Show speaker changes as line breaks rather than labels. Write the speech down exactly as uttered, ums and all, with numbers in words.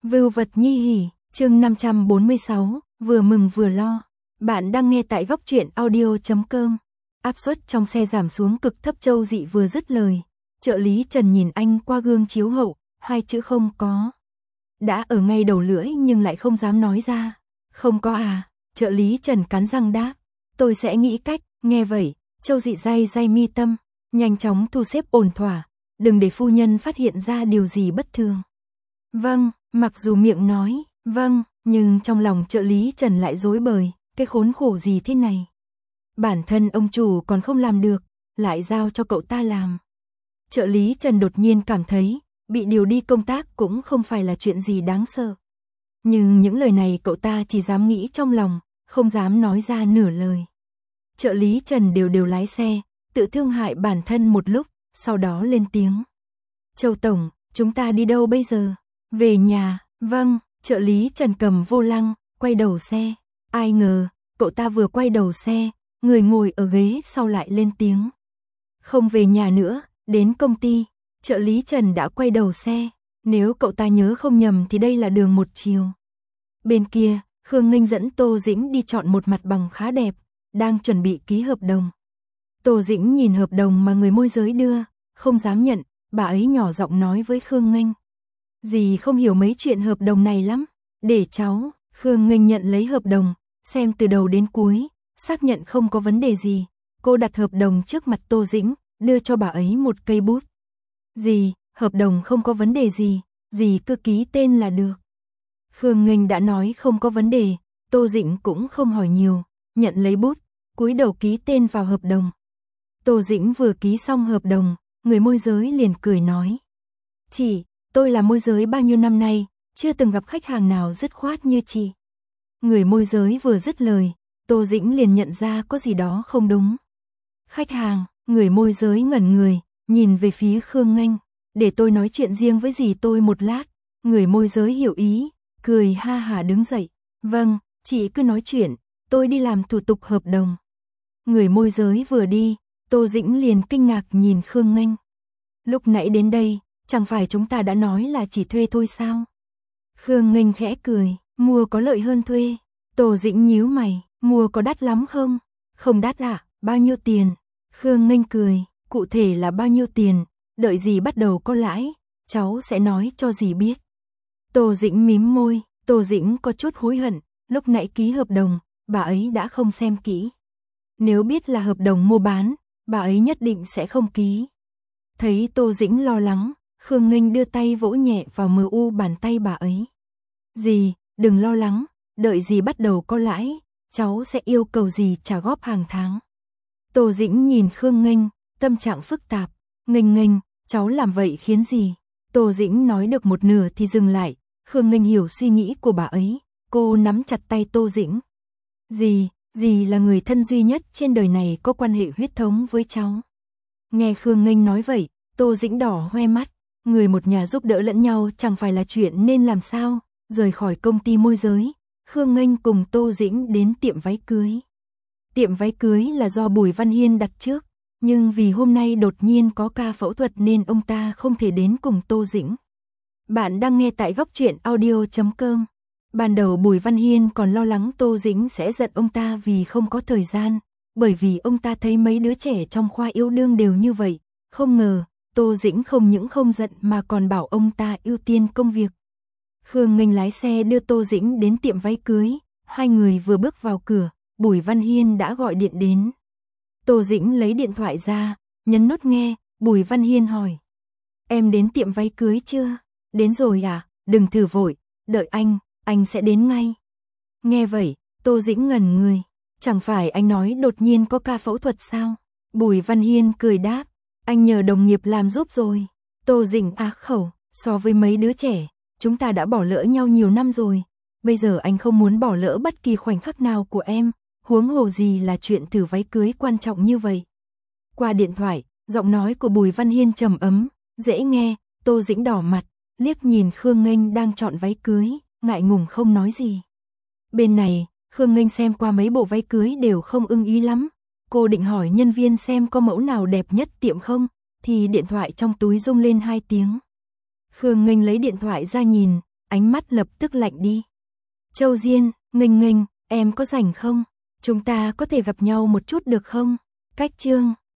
Vưu vật nhi hỉ, chương năm trăm bốn mươi sáu, vừa mừng vừa lo. Bạn đang nghe tại góc truyện audio chấm com. Áp suất trong xe giảm xuống cực thấp. Châu Dị vừa dứt lời, trợ lý Trần nhìn anh qua gương chiếu hậu, hai chữ không có. Đã ở ngay đầu lưỡi nhưng lại không dám nói ra. Không có à, trợ lý Trần cắn răng đáp. Tôi sẽ nghĩ cách. Nghe vậy, Châu Dị day day mi tâm, nhanh chóng thu xếp ổn thỏa, đừng để phu nhân phát hiện ra điều gì bất thường. Vâng, mặc dù miệng nói, vâng, nhưng trong lòng trợ lý Trần lại rối bời, cái khốn khổ gì thế này. Bản thân ông chủ còn không làm được, lại giao cho cậu ta làm. Trợ lý Trần đột nhiên cảm thấy, bị điều đi công tác cũng không phải là chuyện gì đáng sợ. Nhưng những lời này cậu ta chỉ dám nghĩ trong lòng, không dám nói ra nửa lời. Trợ lý Trần đều đều lái xe, tự thương hại bản thân một lúc, sau đó lên tiếng. Châu Tổng, chúng ta đi đâu bây giờ? Về nhà, vâng, trợ lý Trần cầm vô lăng, quay đầu xe. Ai ngờ, cậu ta vừa quay đầu xe, người ngồi ở ghế sau lại lên tiếng. Không về nhà nữa, đến công ty. Trợ lý Trần đã quay đầu xe, nếu cậu ta nhớ không nhầm thì đây là đường một chiều. Bên kia, Khương Nghinh dẫn Tô Dĩnh đi chọn một mặt bằng khá đẹp, đang chuẩn bị ký hợp đồng. Tô Dĩnh nhìn hợp đồng mà người môi giới đưa, không dám nhận, bà ấy nhỏ giọng nói với Khương Nghinh. Dì không hiểu mấy chuyện hợp đồng này lắm, để cháu. Khương Nghinh nhận lấy hợp đồng, xem từ đầu đến cuối, xác nhận không có vấn đề gì. Cô đặt hợp đồng trước mặt Tô Dĩnh, đưa cho bà ấy một cây bút. Dì, hợp đồng không có vấn đề gì, dì cứ ký tên là được. Khương Nghinh đã nói không có vấn đề, Tô Dĩnh cũng không hỏi nhiều, nhận lấy bút, cúi đầu ký tên vào hợp đồng. Tô Dĩnh vừa ký xong hợp đồng, người môi giới liền cười nói. Chị, tôi là môi giới bao nhiêu năm nay, chưa từng gặp khách hàng nào dứt khoát như chị. Người môi giới vừa dứt lời, Tô Dĩnh liền nhận ra có gì đó không đúng. Khách hàng, người môi giới ngẩn người, nhìn về phía Khương Nghinh. Để tôi nói chuyện riêng với dì tôi một lát. Người môi giới hiểu ý, cười ha hả đứng dậy. Vâng, chị cứ nói chuyện, tôi đi làm thủ tục hợp đồng. Người môi giới vừa đi, Tô Dĩnh liền kinh ngạc nhìn Khương Nghinh. Lúc nãy đến đây, chẳng phải chúng ta đã nói là chỉ thuê thôi sao? Khương Nghinh khẽ cười, mua có lợi hơn thuê. Tô Dĩnh nhíu mày, mua có đắt lắm không? Không đắt ạ, bao nhiêu tiền? Khương Nghinh cười, cụ thể là bao nhiêu tiền, đợi dì bắt đầu có lãi, cháu sẽ nói cho dì biết. Tô Dĩnh mím môi, Tô Dĩnh có chút hối hận, lúc nãy ký hợp đồng, bà ấy đã không xem kỹ. Nếu biết là hợp đồng mua bán, bà ấy nhất định sẽ không ký. Thấy Tô Dĩnh lo lắng, Khương Nghinh đưa tay vỗ nhẹ vào mờ u bàn tay bà ấy. Dì, đừng lo lắng, đợi dì bắt đầu có lãi, cháu sẽ yêu cầu dì trả góp hàng tháng. Tô Dĩnh nhìn Khương Nghinh, tâm trạng phức tạp. Nghinh Nghinh, cháu làm vậy khiến gì? Tô Dĩnh nói được một nửa thì dừng lại. Khương Nghinh hiểu suy nghĩ của bà ấy, cô nắm chặt tay Tô Dĩnh. Dì, dì là người thân duy nhất trên đời này có quan hệ huyết thống với cháu. Nghe Khương Nghinh nói vậy, Tô Dĩnh đỏ hoe mắt. Người một nhà giúp đỡ lẫn nhau chẳng phải là chuyện nên làm sao? Rời khỏi công ty môi giới, Khương Nghinh cùng Tô Dĩnh đến tiệm váy cưới. Tiệm váy cưới là do Bùi Văn Hiên đặt trước, nhưng vì hôm nay đột nhiên có ca phẫu thuật nên ông ta không thể đến cùng Tô Dĩnh. Bạn đang nghe tại góc truyện audio chấm com. Ban đầu Bùi Văn Hiên còn lo lắng Tô Dĩnh sẽ giận ông ta vì không có thời gian, bởi vì ông ta thấy mấy đứa trẻ trong khoa yêu đương đều như vậy. Không ngờ, Tô Dĩnh không những không giận mà còn bảo ông ta ưu tiên công việc. Khương Nghinh lái xe đưa Tô Dĩnh đến tiệm váy cưới, hai người vừa bước vào cửa, Bùi Văn Hiên đã gọi điện đến. Tô Dĩnh lấy điện thoại ra, nhấn nút nghe, Bùi Văn Hiên hỏi. Em đến tiệm váy cưới chưa? Đến rồi à? Đừng thử vội, đợi anh, anh sẽ đến ngay. Nghe vậy, Tô Dĩnh ngẩn người. Chẳng phải anh nói đột nhiên có ca phẫu thuật sao? Bùi Văn Hiên cười đáp. Anh nhờ đồng nghiệp làm giúp rồi. Tô Dĩnh á khẩu, so với mấy đứa trẻ, chúng ta đã bỏ lỡ nhau nhiều năm rồi. Bây giờ anh không muốn bỏ lỡ bất kỳ khoảnh khắc nào của em. Huống hồ gì là chuyện thử váy cưới quan trọng như vậy. Qua điện thoại, giọng nói của Bùi Văn Hiên trầm ấm, dễ nghe. Tô Dĩnh đỏ mặt, liếc nhìn Khương Nghinh đang chọn váy cưới, ngại ngùng không nói gì. Bên này, Khương Nghinh xem qua mấy bộ váy cưới đều không ưng ý lắm. Cô định hỏi nhân viên xem có mẫu nào đẹp nhất tiệm không, thì điện thoại trong túi rung lên hai tiếng. Khương Nghinh lấy điện thoại ra nhìn, ánh mắt lập tức lạnh đi. Châu Diên, nghênh nghênh, em có rảnh không? Chúng ta có thể gặp nhau một chút được không? Cách chương